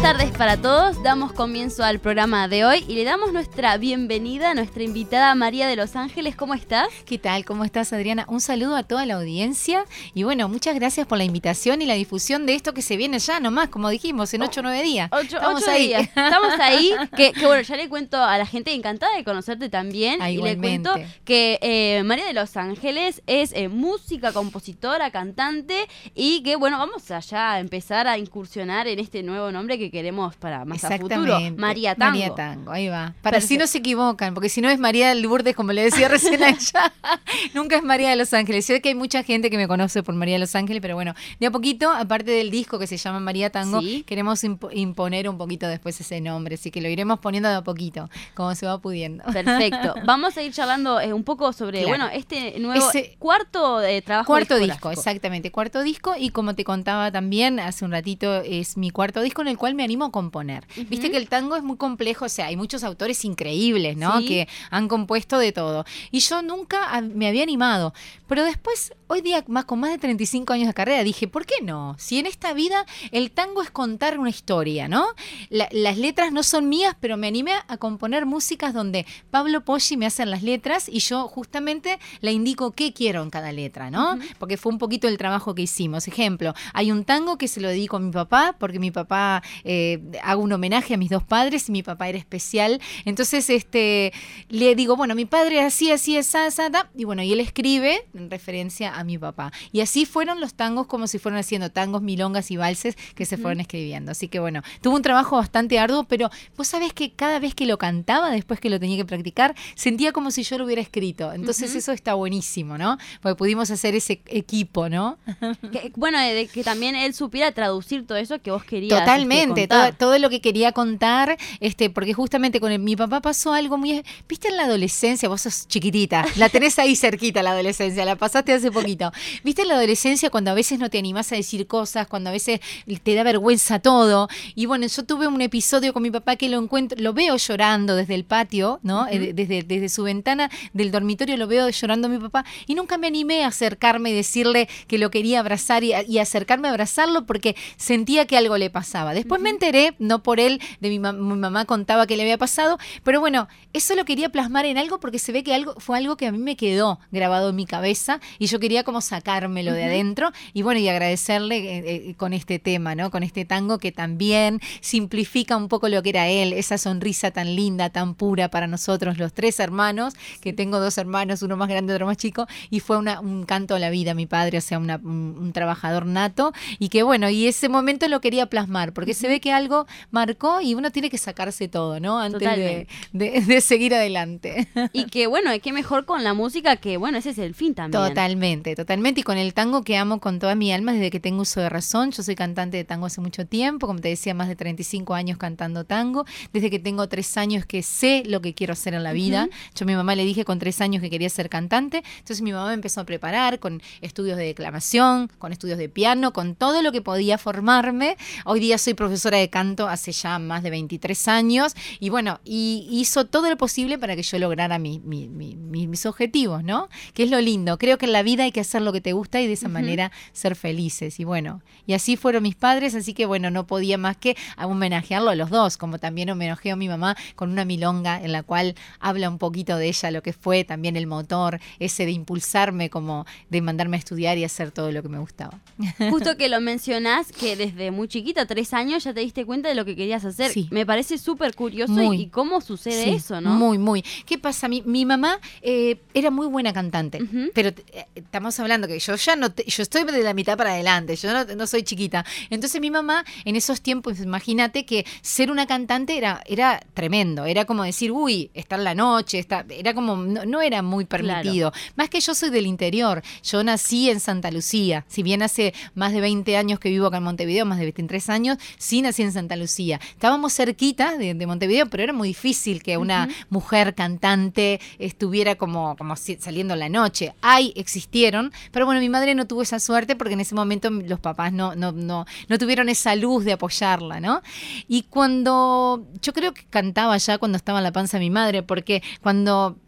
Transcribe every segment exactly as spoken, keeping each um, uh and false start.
tardes para todos, damos comienzo al programa de hoy y le damos nuestra bienvenida a nuestra invitada María de Los Ángeles. ¿Cómo estás? ¿Qué tal? ¿Cómo estás, Adriana? Un saludo a toda la audiencia y bueno, muchas gracias por la invitación y la difusión de esto que se viene ya nomás, como dijimos, en ocho o nueve días. Ocho, Estamos ocho ahí. días. Estamos ahí, que, que bueno, ya le cuento a la gente encantada de conocerte también. Ah, y le cuento que eh, María de Los Ángeles es eh, música, compositora, cantante y que bueno, vamos allá a empezar a incursionar en este nuevo nombre que queremos para más a futuro. María Tango. María Tango, ahí va. Para si no se equivocan, porque si no es María de Lourdes, como le decía recién a ella, nunca es María de Los Ángeles. Sé que hay mucha gente que me conoce por María de Los Ángeles, pero bueno, de a poquito, aparte del disco que se llama María Tango, ¿sí? Queremos imp- imponer un poquito después ese nombre, así que lo iremos poniendo de a poquito, como se va pudiendo. Perfecto. Vamos a ir charlando eh, un poco sobre, claro, bueno, este nuevo ese cuarto eh, trabajo Cuarto disco, exactamente, cuarto disco, y como te contaba también hace un ratito, es mi cuarto disco en el cual me animo a componer. Uh-huh. Viste que el tango es muy complejo, o sea, hay muchos autores increíbles, ¿no? ¿Sí? Que han compuesto de todo. Y yo nunca me había animado. Pero después, hoy día, más con más de treinta y cinco años de carrera, dije, ¿por qué no? Si en esta vida el tango es contar una historia, ¿no? La, las letras no son mías, pero me animé a componer músicas donde Pablo Poggi me hace las letras y yo justamente le indico qué quiero en cada letra, ¿no? Uh-huh. Porque fue un poquito el trabajo que hicimos. Ejemplo, hay un tango que se lo dedico a mi papá, porque mi papá, eh, hago un homenaje a mis dos padres y mi papá era especial. Entonces, este, le digo, bueno, mi padre así, así, esa, esa, da, y bueno, y él escribe en referencia a mi papá. Y así fueron los tangos, como si fueran haciendo tangos, milongas y valses que se uh-huh. fueron escribiendo. Así que bueno, tuvo un trabajo bastante arduo, pero vos sabés que cada vez que lo cantaba, después que lo tenía que practicar, sentía como si yo lo hubiera escrito. Entonces uh-huh. eso está buenísimo, ¿no? Porque pudimos hacer ese equipo, ¿no? Que, bueno, de que también él supiera traducir todo eso que vos querías. Totalmente, este, todo, todo lo que quería contar, este, porque justamente con el, mi papá pasó algo muy... ¿Viste en la adolescencia? Vos sos chiquitita, la tenés ahí cerquita la adolescencia, la pasaste hace poquito. ¿Viste en la adolescencia cuando a veces no te animás a decir cosas, cuando a veces te da vergüenza todo? Y bueno, yo tuve un episodio con mi papá que lo encuentro, lo veo llorando desde el patio, ¿no? Uh-huh. Eh, desde, desde su ventana del dormitorio lo veo llorando a mi papá y nunca me animé a acercarme y decirle que lo quería abrazar y, y acercarme a abrazarlo porque sentía que algo le pasaba. Después uh-huh. me enteré, no por él, de mi, ma- mi mamá contaba que le había pasado, pero bueno, eso lo quería plasmar en algo porque se ve que algo fue algo que a mí me quedó grabado en mi cabeza y yo quería como sacármelo uh-huh. de adentro y bueno, y agradecerle eh, eh, con este tema, ¿no? Con este tango que también simplifica un poco lo que era él, esa sonrisa tan linda, tan pura para nosotros, los tres hermanos, que tengo dos hermanos, uno más grande, otro más chico, y fue una, un canto a la vida, mi padre, o sea, una, un, un trabajador nato, y que bueno, y ese momento lo quería plasmar, porque uh-huh. se ve que algo marcó y uno tiene que sacarse todo, ¿no? Antes de, de, de seguir adelante. Y que bueno, qué mejor con la música, que bueno, ese es el fin también. Totalmente, totalmente, y con el tango que amo con toda mi alma desde que tengo uso de razón. Yo soy cantante de tango hace mucho tiempo, como te decía, más de treinta y cinco años cantando tango, desde que tengo tres años que sé lo que quiero hacer en la vida. Uh-huh. Yo a mi mamá le dije con tres años que quería ser cantante, entonces mi mamá me empezó a preparar con estudios de declamación, con estudios de piano, con todo lo que podía formarme. Hoy día soy profesora de canto hace ya más de veintitrés años y bueno, y hizo todo lo posible para que yo lograra mi, mi, mi, mi, mis objetivos, ¿no? Que es lo lindo. Creo que en la vida hay que hacer lo que te gusta y de esa uh-huh. manera ser felices. Y bueno, y así fueron mis padres, así que bueno, no podía más que homenajearlo a los dos, como también homenajeo a mi mamá con una milonga en la cual habla un poquito de ella, lo que fue también el motor, ese de impulsarme, como de mandarme a estudiar y hacer todo lo que me gustaba. Justo que lo mencionás, que desde muy chiquita, tres años, ya te diste cuenta de lo que querías hacer. Sí. Me parece súper curioso muy, y, y cómo sucede sí, eso, ¿no? Muy, muy. ¿Qué pasa? Mi, mi mamá eh, era muy buena cantante, uh-huh. pero eh, estamos hablando que yo ya no, te, yo estoy de la mitad para adelante, yo no, no soy chiquita. Entonces mi mamá, en esos tiempos, imagínate que ser una cantante era, era tremendo, era como decir, uy, está en la noche, está, era como, no, no era muy permitido. Claro. Más que yo soy del interior, yo nací en Santa Lucía, si bien hace más de veinte años que vivo acá en Montevideo, más de veintitrés años, sí nací en Santa Lucía. Estábamos cerquita de, de Montevideo, pero era muy difícil que una uh-huh. mujer cantante estuviera como, como saliendo en la noche. Hay, existieron, pero bueno, mi madre no tuvo esa suerte porque en ese momento los papás no, no, no, no tuvieron esa luz de apoyarla, ¿no? Y cuando, yo creo que cantaba ya cuando estaba en la panza de mi madre, porque cuando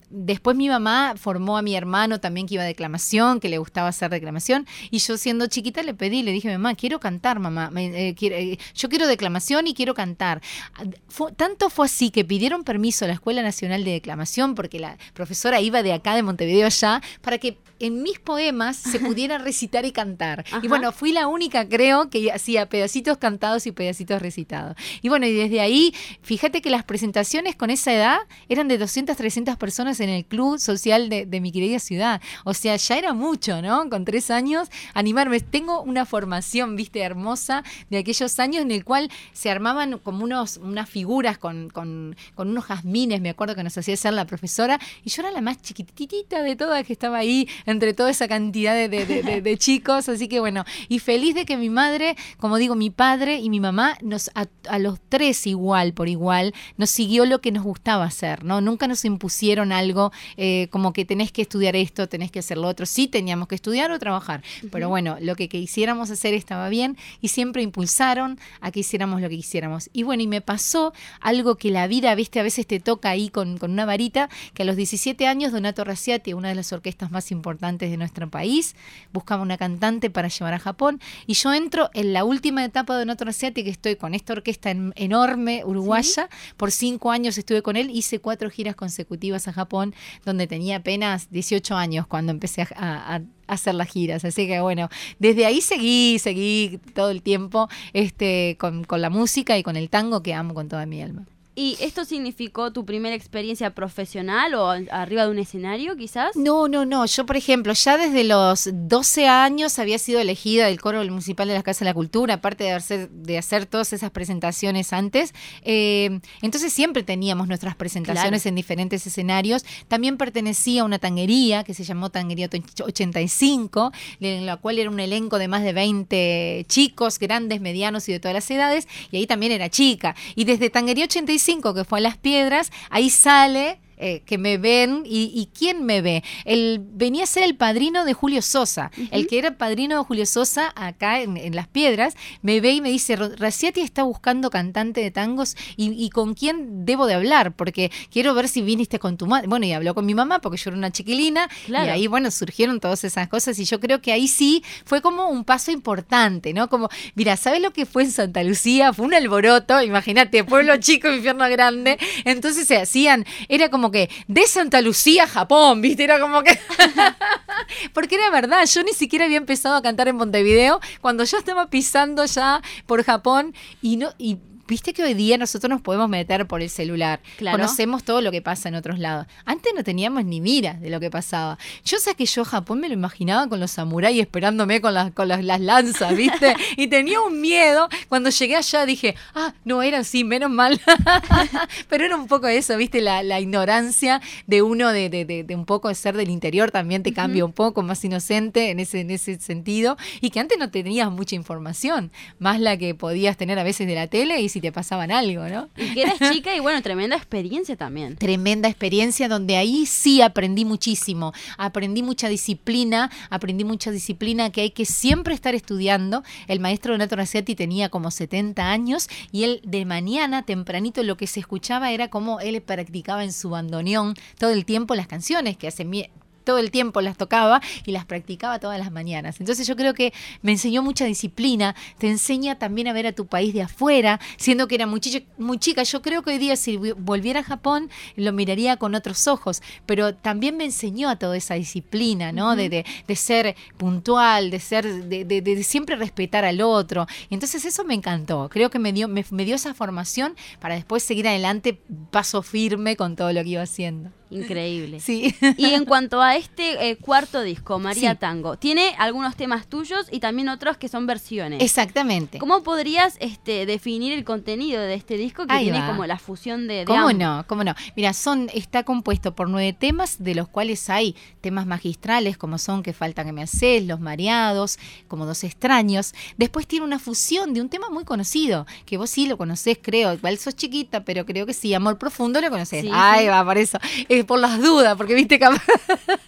después mi mamá formó a mi hermano también que iba a declamación, que le gustaba hacer declamación, y yo siendo chiquita le pedí, le dije, mamá, quiero cantar, mamá, me, eh, quiero, eh, yo quiero declamación y quiero cantar. Fue, tanto fue así que pidieron permiso a la Escuela Nacional de Declamación, porque la profesora iba de acá de Montevideo allá, para que en mis poemas se pudiera recitar y cantar. Ajá. Y bueno, fui la única, creo, que hacía pedacitos cantados y pedacitos recitados. Y bueno, y desde ahí, fíjate que las presentaciones con esa edad eran de doscientas, trescientas personas en el club social de, de mi querida ciudad. O sea, ya era mucho, ¿no? Con tres años, animarme. Tengo una formación, viste, hermosa de aquellos años en el cual se armaban como unos, unas figuras con, con, con unos jazmines, me acuerdo que nos hacía hacer la profesora, y yo era la más chiquititita de todas que estaba ahí entre toda esa cantidad de, de, de, de, de chicos, así que bueno, y feliz de que mi madre, como digo, mi padre y mi mamá, nos a, a los tres igual, por igual, nos siguió lo que nos gustaba hacer, ¿no? Nunca nos impusieron algo eh, como que tenés que estudiar esto, tenés que hacer lo otro, sí teníamos que estudiar o trabajar, uh-huh. pero bueno, lo que quisiéramos hacer estaba bien y siempre impulsaron a que hiciéramos lo que quisiéramos. Y bueno, y me pasó algo que la vida, viste, a veces te toca ahí con, con una varita, que a los diecisiete años Donato Raciati, una de las orquestas más importantes de nuestro país, buscaba una cantante para llevar a Japón, y yo entro en la última etapa de Donato Raciati, que estoy con esta orquesta en, enorme uruguaya, ¿sí? Por cinco años estuve con él, hice cuatro giras consecutivas a Japón, donde tenía apenas dieciocho años cuando empecé a, a, a hacer las giras, así que bueno, desde ahí seguí, seguí todo el tiempo este, con, con la música y con el tango que amo con toda mi alma. ¿Y esto significó tu primera experiencia profesional o arriba de un escenario, quizás? No, no, no. Yo, por ejemplo, ya desde los doce años había sido elegida del coro municipal de la Casa de la Cultura, aparte de hacer, de hacer todas esas presentaciones antes. Eh, entonces siempre teníamos nuestras presentaciones claro. en diferentes escenarios. También pertenecía a una tanguería que se llamó Tanguería ochenta y cinco, en la cual era un elenco de más de veinte chicos, grandes, medianos y de todas las edades. Y ahí también era chica. Y desde Tanguería ochenta y cinco, que fue a Las Piedras, ahí sale... Eh, que me ven, y, y ¿quién me ve? Él venía a ser el padrino de Julio Sosa, uh-huh. el que era padrino de Julio Sosa acá en, en Las Piedras, me ve y me dice, Raciati está buscando cantante de tangos, y, y ¿con quién debo de hablar? Porque quiero ver si viniste con tu madre. Bueno, y habló con mi mamá, porque yo era una chiquilina, claro. y ahí, bueno, surgieron todas esas cosas, y yo creo que ahí sí fue como un paso importante, ¿no? Como, mira, ¿sabes lo que fue en Santa Lucía? Fue un alboroto, imagínate, pueblo chico, infierno grande, entonces se hacían, era como que de Santa Lucía a Japón, ¿viste? Era como que... Porque era verdad, yo ni siquiera había empezado a cantar en Montevideo cuando yo estaba pisando ya por Japón y no... Y viste que hoy día nosotros nos podemos meter por el celular. Claro. Conocemos todo lo que pasa en otros lados. Antes no teníamos ni mira de lo que pasaba. Yo sé que yo Japón me lo imaginaba con los samuráis esperándome con, las, con las, las lanzas, ¿viste? Y tenía un miedo. Cuando llegué allá dije, ah, no era así, menos mal. Pero era un poco eso, ¿viste? La, la ignorancia de uno de, de, de, de un poco de ser del interior también te cambia uh-huh. un poco, más inocente en ese, en ese sentido. Y que antes no tenías mucha información, más la que podías tener a veces de la tele y si te pasaban algo, ¿no? Y que eras chica y bueno, tremenda experiencia también. Tremenda experiencia donde ahí sí aprendí muchísimo, aprendí mucha disciplina, aprendí mucha disciplina que hay que siempre estar estudiando. El maestro Donato Raciati tenía como setenta años y él de mañana, tempranito, lo que se escuchaba era como él practicaba en su bandoneón todo el tiempo las canciones que hace mi- todo el tiempo las tocaba y las practicaba todas las mañanas. Entonces yo creo que me enseñó mucha disciplina, te enseña también a ver a tu país de afuera, siendo que era muy chica, muy chica. Yo creo que hoy día si volviera a Japón lo miraría con otros ojos, pero también me enseñó a toda esa disciplina, ¿no? Uh-huh. De, de, de ser puntual, de ser, de, de, de siempre respetar al otro. Y entonces eso me encantó. Creo que me dio, me, me dio esa formación para después seguir adelante paso firme con todo lo que iba haciendo. Increíble. Sí. Y en cuanto a este eh, cuarto disco, María sí. Tango, tiene algunos temas tuyos y también otros que son versiones. Exactamente. ¿Cómo podrías este, definir el contenido de este disco que Ahí tiene va. como la fusión de, de ¿Cómo ambos? no? ¿Cómo no? Mira, son, está compuesto por nueve temas, de los cuales hay temas magistrales como son Que falta que me haces, Los mareados, Como dos extraños. Después tiene una fusión de un tema muy conocido, que vos sí lo conocés, creo. Igual sos chiquita, pero creo que sí. Amor profundo lo conocés. Sí, Ahí sí. va, por eso. Eh, por las dudas, porque viste que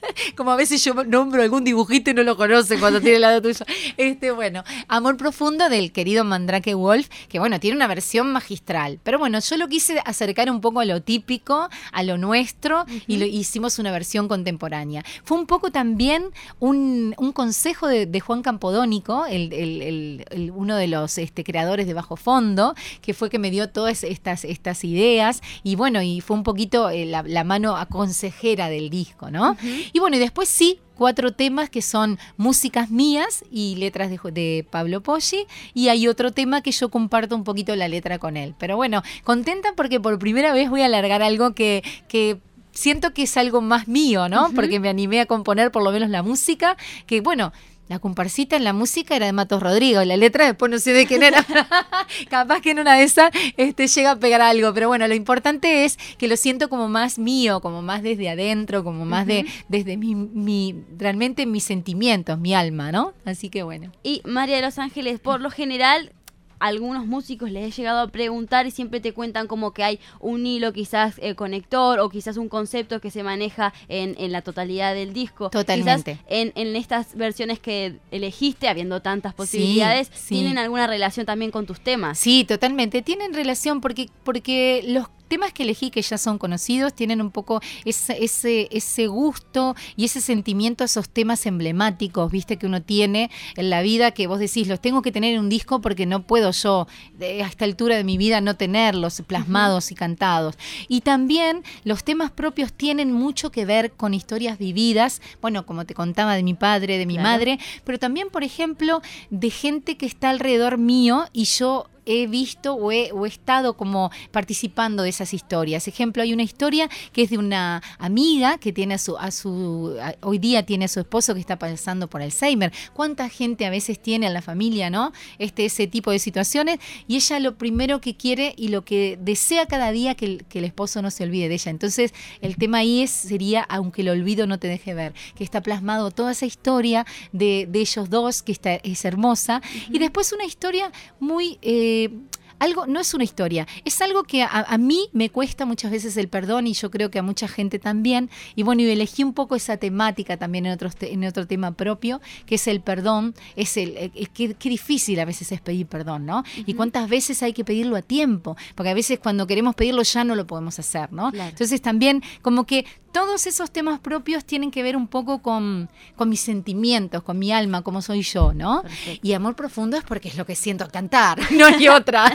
Como a veces yo nombro algún dibujito y no lo conoce cuando tiene el lado tuyo. Este, bueno, Amor Profundo del querido Mandrake Wolf, que bueno, tiene una versión magistral. Pero bueno, yo lo quise acercar un poco a lo típico, a lo nuestro, uh-huh. y lo, hicimos una versión contemporánea. Fue un poco también un, un consejo de, de Juan Campodónico, el, el, el, el, uno de los este, creadores de Bajo Fondo, que fue que me dio todas estas, estas ideas, y bueno, y fue un poquito eh, la, la mano consejera del disco, ¿no? Uh-huh. Y bueno, y después sí, cuatro temas que son músicas mías y letras de, de Pablo Poggi, y hay otro tema que yo comparto un poquito la letra con él. Pero bueno, contenta porque por primera vez voy a alargar algo que... que siento que es algo más mío, ¿no? Uh-huh. Porque me animé a componer por lo menos la música, que bueno... La comparsita en la música era de Matos Rodrigo, la letra después no sé de quién era. Capaz que en una de esas este, llega a pegar algo, pero bueno, lo importante es que lo siento como más mío, como más desde adentro, como más uh-huh. de desde mi, mi realmente mis sentimientos, mi alma, ¿no? Así que bueno. Y María de los Ángeles, por lo general... algunos músicos les he llegado a preguntar y siempre te cuentan como que hay un hilo quizás eh, conector o quizás un concepto que se maneja en, en la totalidad del disco. Totalmente. Quizás en, en estas versiones que elegiste, habiendo tantas posibilidades, sí, sí. ¿tienen alguna relación también con tus temas? Sí, totalmente. Tienen relación porque, porque los temas que elegí, que ya son conocidos, tienen un poco ese, ese, ese gusto y ese sentimiento a esos temas emblemáticos, viste, que uno tiene en la vida, que vos decís, los tengo que tener en un disco porque no puedo yo de, a esta altura de mi vida no tenerlos plasmados uh-huh. y cantados. Y también los temas propios tienen mucho que ver con historias vividas, bueno, como te contaba de mi padre, de mi claro. madre, pero también, por ejemplo, de gente que está alrededor mío y yo he visto o he, o he estado como participando de esas historias. Ejemplo, hay una historia que es de una amiga que tiene a su, a su a, hoy día tiene a su esposo que está pasando por Alzheimer. ¿Cuánta gente a veces tiene en la familia, no? Este, ese tipo de situaciones, y ella lo primero que quiere y lo que desea cada día que el, que el esposo no se olvide de ella. Entonces, el tema ahí es, sería aunque el olvido no te deje ver, que está plasmado toda esa historia de, de ellos dos, que está, es hermosa, uh-huh. y después una historia muy... Eh, algo, no es una historia, es algo que a, a mí me cuesta muchas veces el perdón y yo creo que a mucha gente también, y bueno, y elegí un poco esa temática también en otro, en otro tema propio, que es el perdón, es el, es que, qué difícil a veces es pedir perdón, ¿no? Uh-huh. Y cuántas veces hay que pedirlo a tiempo, porque a veces cuando queremos pedirlo ya no lo podemos hacer, ¿no? Claro. Entonces también como que todos esos temas propios tienen que ver un poco con, con mis sentimientos, con mi alma, como soy yo, ¿no? Perfecto. Y Amor Profundo es porque es lo que siento al cantar, no hay otra.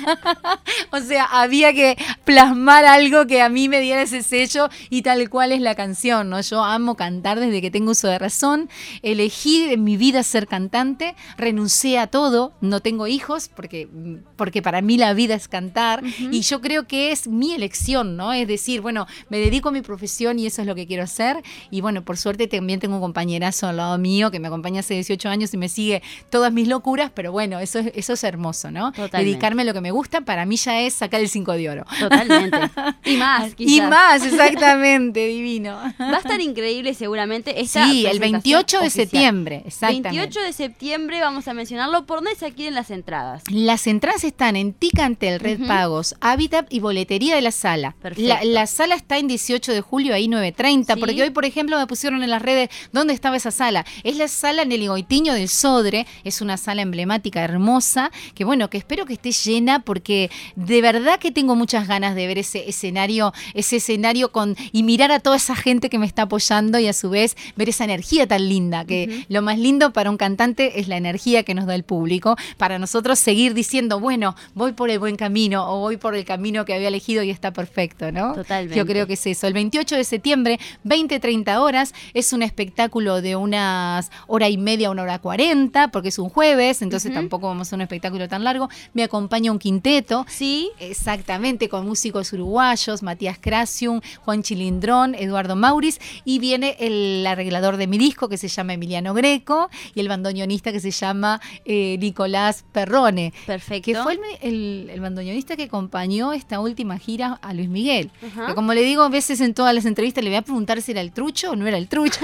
O sea, había que plasmar algo que a mí me diera ese sello y tal cual es la canción, ¿no? Yo amo cantar desde que tengo uso de razón, elegí en mi vida ser cantante, renuncié a todo, no tengo hijos porque, porque para mí la vida es cantar, uh-huh. y yo creo que es mi elección, ¿no? Es decir, bueno, me dedico a mi profesión y eso es lo que quiero hacer, y bueno, por suerte también tengo un compañerazo al lado mío que me acompaña hace dieciocho años y me sigue todas mis locuras, pero bueno, eso es, eso es hermoso, ¿no? Totalmente. Dedicarme a lo que me gusta, para mí ya es sacar el cinco de oro. Totalmente. Y más, quizás. Y más, exactamente, divino. Va a estar increíble seguramente esta Sí, el veintiocho de septiembre, exactamente. veintiocho de septiembre, vamos a mencionarlo. ¿Por dónde se adquieren las entradas? Las entradas están en Ticantel, Red uh-huh. Pagos, Habitat y Boletería de la Sala. Perfecto. La, la sala está en dieciocho de julio, ahí nueve treinta, ¿sí? Porque hoy, por ejemplo, me pusieron en las redes dónde estaba esa sala. Es la sala Nelly Goitiño del Sodre, es una sala emblemática, hermosa, que bueno, que espero que esté llena porque de verdad que tengo muchas ganas de ver ese escenario, ese escenario con y mirar a toda esa gente que me está apoyando y a su vez ver esa energía tan linda, que uh-huh. lo más lindo para un cantante es la energía que nos da el público, para nosotros seguir diciendo, bueno, voy por el buen camino o voy por el camino que había elegido y está perfecto, ¿no? Totalmente. Yo creo que es eso. El veintiocho de septiembre, veinte treinta horas, es un espectáculo de unas hora y media, una hora cuarenta, porque es un jueves, entonces uh-huh. tampoco vamos a hacer un espectáculo tan largo. Me acompaña un quinteto. Sí. Exactamente, con músicos uruguayos, Matías Crasium, Juan Chilindrón, Eduardo Mauriz, y viene el arreglador de mi disco que se llama Emiliano Greco y el bandoneonista que se llama eh, Nicolás Perrone. Perfecto. Que fue el, el, el bandoneonista que acompañó esta última gira a Luis Miguel. Uh-huh. Que como le digo a veces en todas las entrevistas, le voy voy a preguntar si era el trucho o no era el trucho.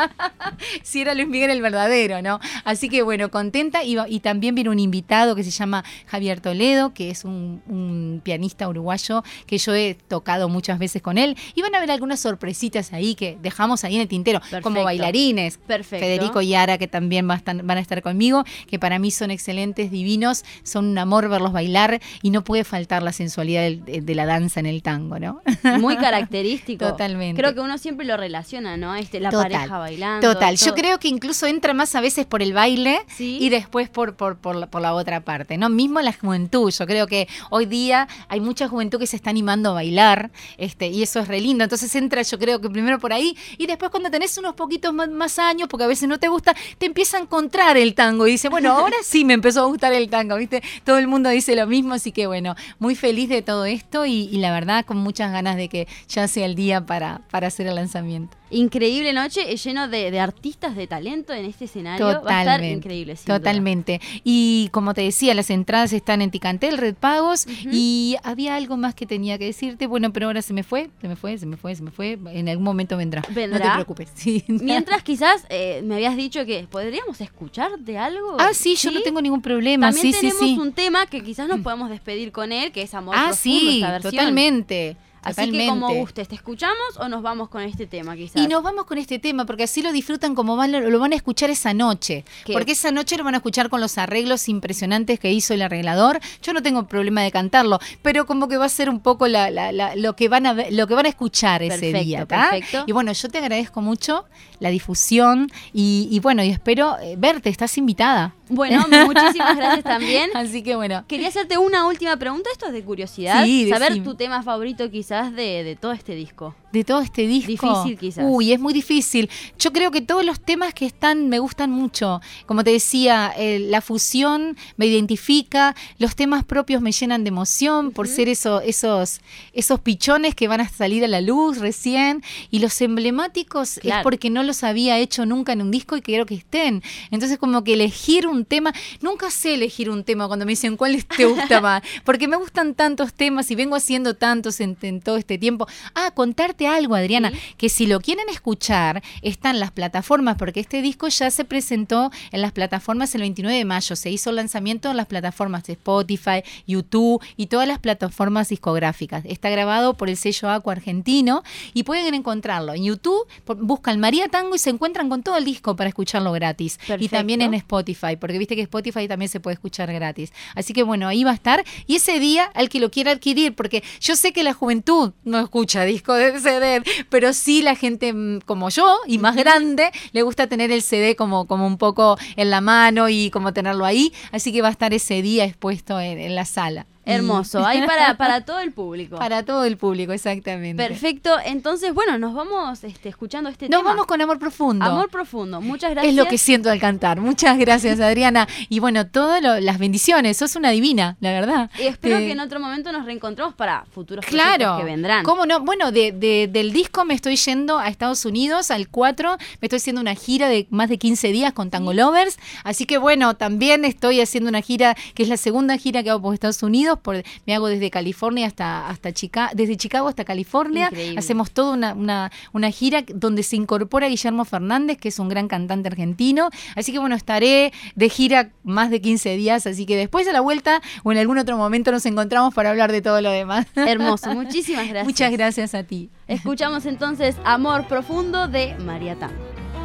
Si era Luis Miguel el verdadero, ¿no? Así que bueno, contenta. Y, y también viene un invitado que se llama Javier Toledo, que es un, un pianista uruguayo que yo he tocado muchas veces con él. Y van a ver algunas sorpresitas ahí que dejamos ahí en el tintero, perfecto, como bailarines. Perfecto. Federico y Ara, que también va a estar, van a estar conmigo, que para mí son excelentes, divinos, son un amor verlos bailar y no puede faltar la sensualidad de, de la danza en el tango, ¿no? Muy característico. Totalmente. Creo que uno siempre lo relaciona, ¿no? Este, la Total. pareja bailando. Total. Todo. Yo creo que incluso entra más a veces por el baile, ¿sí?, y después por, por, por, la, por la otra parte, ¿no? Mismo la juventud. Yo creo que hoy día hay mucha juventud que se está animando a bailar, este, y eso es re lindo. Entonces entra, yo creo que primero por ahí, y después cuando tenés unos poquitos más, más años, porque a veces no te gusta, te empieza a encontrar el tango y dice, bueno, ahora sí me empezó a gustar el tango, ¿viste? Todo el mundo dice lo mismo, así que bueno, muy feliz de todo esto y, y la verdad con muchas ganas de que ya sea el día para, para hacer el lanzamiento. Increíble noche, lleno de, de artistas de talento en este escenario. Totalmente, va a estar increíble. Sin totalmente. Duda. Y como te decía, las entradas están en Ticantel, Red Pagos, uh-huh. y había algo más que tenía que decirte, bueno, pero ahora se me fue, se me fue, se me fue, se me fue, en algún momento vendrá. ¿Vendrá? No te preocupes. Sí. Mientras quizás eh, me habías dicho que podríamos escuchar de algo. Ah, sí, yo ¿sí? no tengo ningún problema. También sí, tenemos sí, sí. un tema que quizás nos podemos despedir con él, que es Amor ah, Profundo, sí, esta versión. Totalmente. Así Totalmente. que como gustes, ¿te escuchamos o nos vamos con este tema quizás? Y nos vamos con este tema porque así lo disfrutan como van, lo van a escuchar esa noche. ¿Qué? Porque esa noche lo van a escuchar con los arreglos impresionantes que hizo el arreglador. Yo no tengo problema de cantarlo, pero como que va a ser un poco la, la, la, lo que van a ver, lo que van a escuchar perfecto, ese día, ¿tá? Perfecto. Y bueno, yo te agradezco mucho la difusión y, y bueno, y espero verte, estás invitada. Bueno, muchísimas gracias también. Así que bueno. Quería hacerte una última pregunta, esto es de curiosidad. Sí, saber decime. Tu tema favorito quizás de, de todo este disco. De todo este disco. Difícil quizás. Uy, es muy difícil. Yo creo que todos los temas que están me gustan mucho. Como te decía, eh, la fusión me identifica, los temas propios me llenan de emoción uh-huh. por ser eso, esos, esos pichones que van a salir a la luz recién. Y los emblemáticos claro. es porque no los había hecho nunca en un disco y quiero que estén. Entonces como que elegir un tema, nunca sé elegir un tema cuando me dicen cuál te gusta más, porque me gustan tantos temas y vengo haciendo tantos en, en todo este tiempo. Ah, contarte algo, Adriana, ¿sí? Que si lo quieren escuchar, están las plataformas, porque este disco ya se presentó en las plataformas el veintinueve de mayo, se hizo el lanzamiento en las plataformas de Spotify, YouTube y todas las plataformas discográficas. Está grabado por el sello Aqua argentino y pueden encontrarlo en YouTube, buscan María Tango y se encuentran con todo el disco para escucharlo gratis. Perfecto. Y también en Spotify, porque viste que Spotify también se puede escuchar gratis. Así que bueno, ahí va a estar. Y ese día, al que lo quiera adquirir, porque yo sé que la juventud no escucha disco de C D, pero sí la gente como yo y más grande le gusta tener el C D como, como un poco en la mano y como tenerlo ahí. Así que va a estar ese día expuesto en, en la sala. Hermoso, ahí para, para todo el público. Para todo el público, exactamente. Perfecto, entonces bueno, nos vamos este, escuchando este nos tema. Nos vamos con Amor Profundo. Amor Profundo, muchas gracias. Es lo que siento al cantar, muchas gracias Adriana. Y bueno, todas las bendiciones, sos una divina, la verdad. Y espero eh, que en otro momento nos reencontremos para futuros claro, proyectos que vendrán. ¿Cómo no? Bueno, de, de, del disco me estoy yendo a Estados Unidos, al cuatro, me estoy haciendo una gira de más de quince días con Tango Lovers, así que bueno, también estoy haciendo una gira, que es la segunda gira que hago por Estados Unidos, por, me hago desde California hasta, hasta Chicago, desde Chicago hasta California. Increíble. Hacemos toda una, una, una gira donde se incorpora Guillermo Fernández, que es un gran cantante argentino. Así que bueno, estaré de gira más de quince días, así que después a la vuelta o en algún otro momento nos encontramos para hablar de todo lo demás. Hermoso, muchísimas gracias. Muchas gracias a ti. Escuchamos entonces Amor Profundo de María Tango.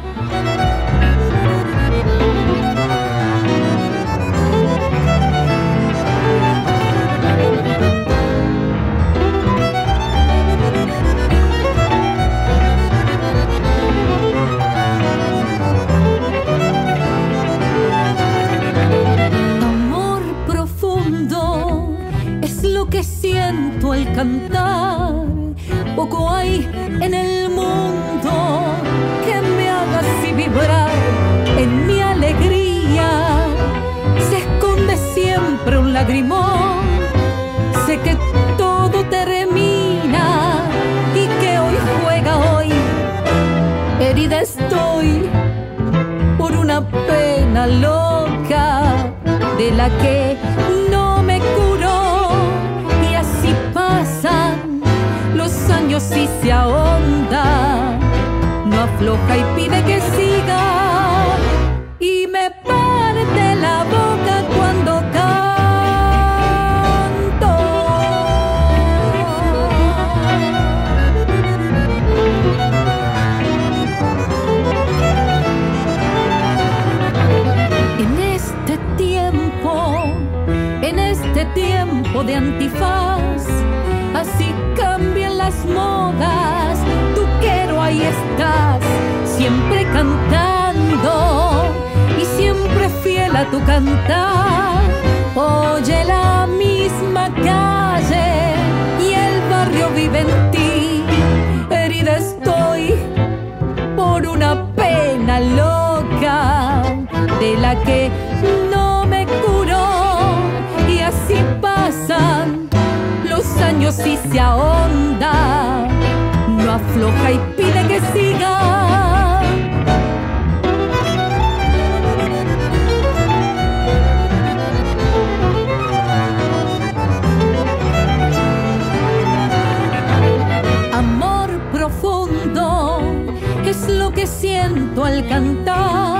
Siento al cantar, poco hay en el mundo que me haga así vibrar. En mi alegría se esconde siempre un lagrimón. Sé que todo termina y que hoy juega hoy. Herida estoy por una pena loca de la que no me curó. Los años sí se ahondan afloja y pide que siga y me parte la boca cuando canto. En este tiempo, en este tiempo de antifaz, así cambian las modas, tuquero ahí estás, siempre cantando y siempre fiel a tu cantar. Oye la misma calle y el barrio vive en ti. Herida estoy por una pena loca de la que no me curo, y así pasan los años y se ahonda, no afloja y pide que siga. Amor profundo es lo que siento al cantar.